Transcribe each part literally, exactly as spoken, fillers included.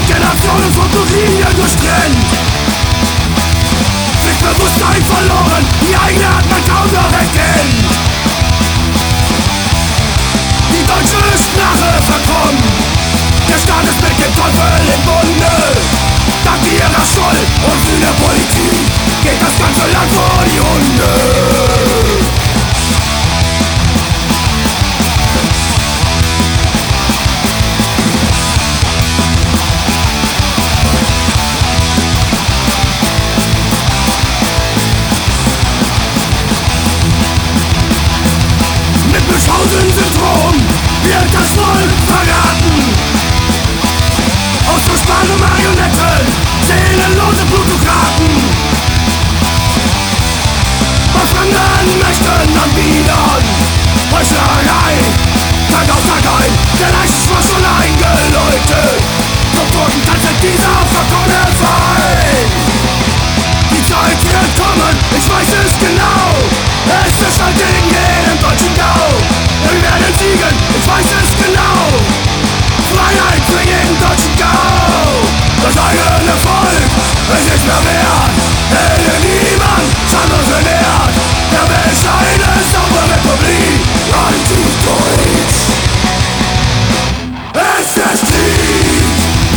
mit Generationen von Linien durchtrennt. Bewusstsein verloren, die eigene hat man kaum noch erkennt. Die deutsche Sprache verkommen, der Staat ist mit dem Teufel im Bunde. Dank ihrer Schuld und kühner Politik geht das ganze Land vor die Hunde. Münchhausen-Syndrom wird das Volk verraten. Austauschbare Marionetten, seelenlose Plutokraten. Bei fremden Mächten anbiedern, Heuchlerei, Tag auf Tag ein, der Leichtschuss war schon eingeläutet. Vom toten Tanz in dieser verkommene Wein. Die Zeit wird kommen, ich weiß es genau. Es erscheint in jedem deutschen Gau. Wir werden siegen, ich weiß es genau. Freiheit für jeden deutschen Gau. Das eigene Volk ist nicht mehr wert. Hätte niemand anderes genährt. Der bescheidene saubere Republik, anti-deutsch. Es ist Krieg.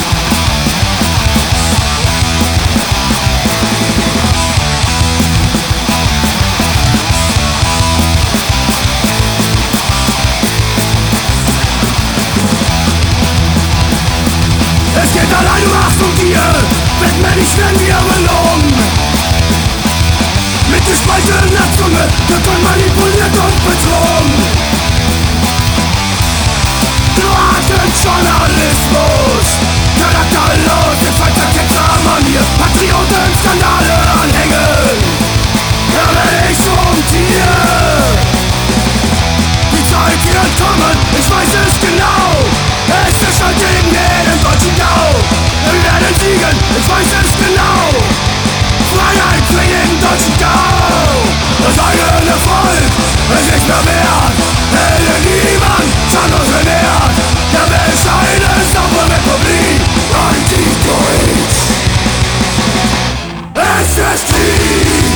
Es geht allein um Macht und Gier, bettmännisch werden wir belogen. Mit gespaltener Zunge wird man manipuliert und betrogen. Kroatenjournalismus, charakterlos, in falscher Ketzermanier, Patriotenskandale anhängen. Da werde ich zum Tier. Die Zeit wird kommen, ich weiß es genau. Es erscheint in jedem deutschen Gau. Wir werden siegen, ich weiß es genau. Freiheit für jeden deutschen Gau. Das eigene Volk ist nicht mehr wert. Hätte niemand anderes genährt. Der bescheidene saubere Republik, anti-deutsch. Es ist Krieg.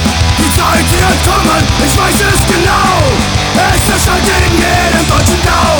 Ich weiß es genau, es erscheint in jedem deutschen Gau.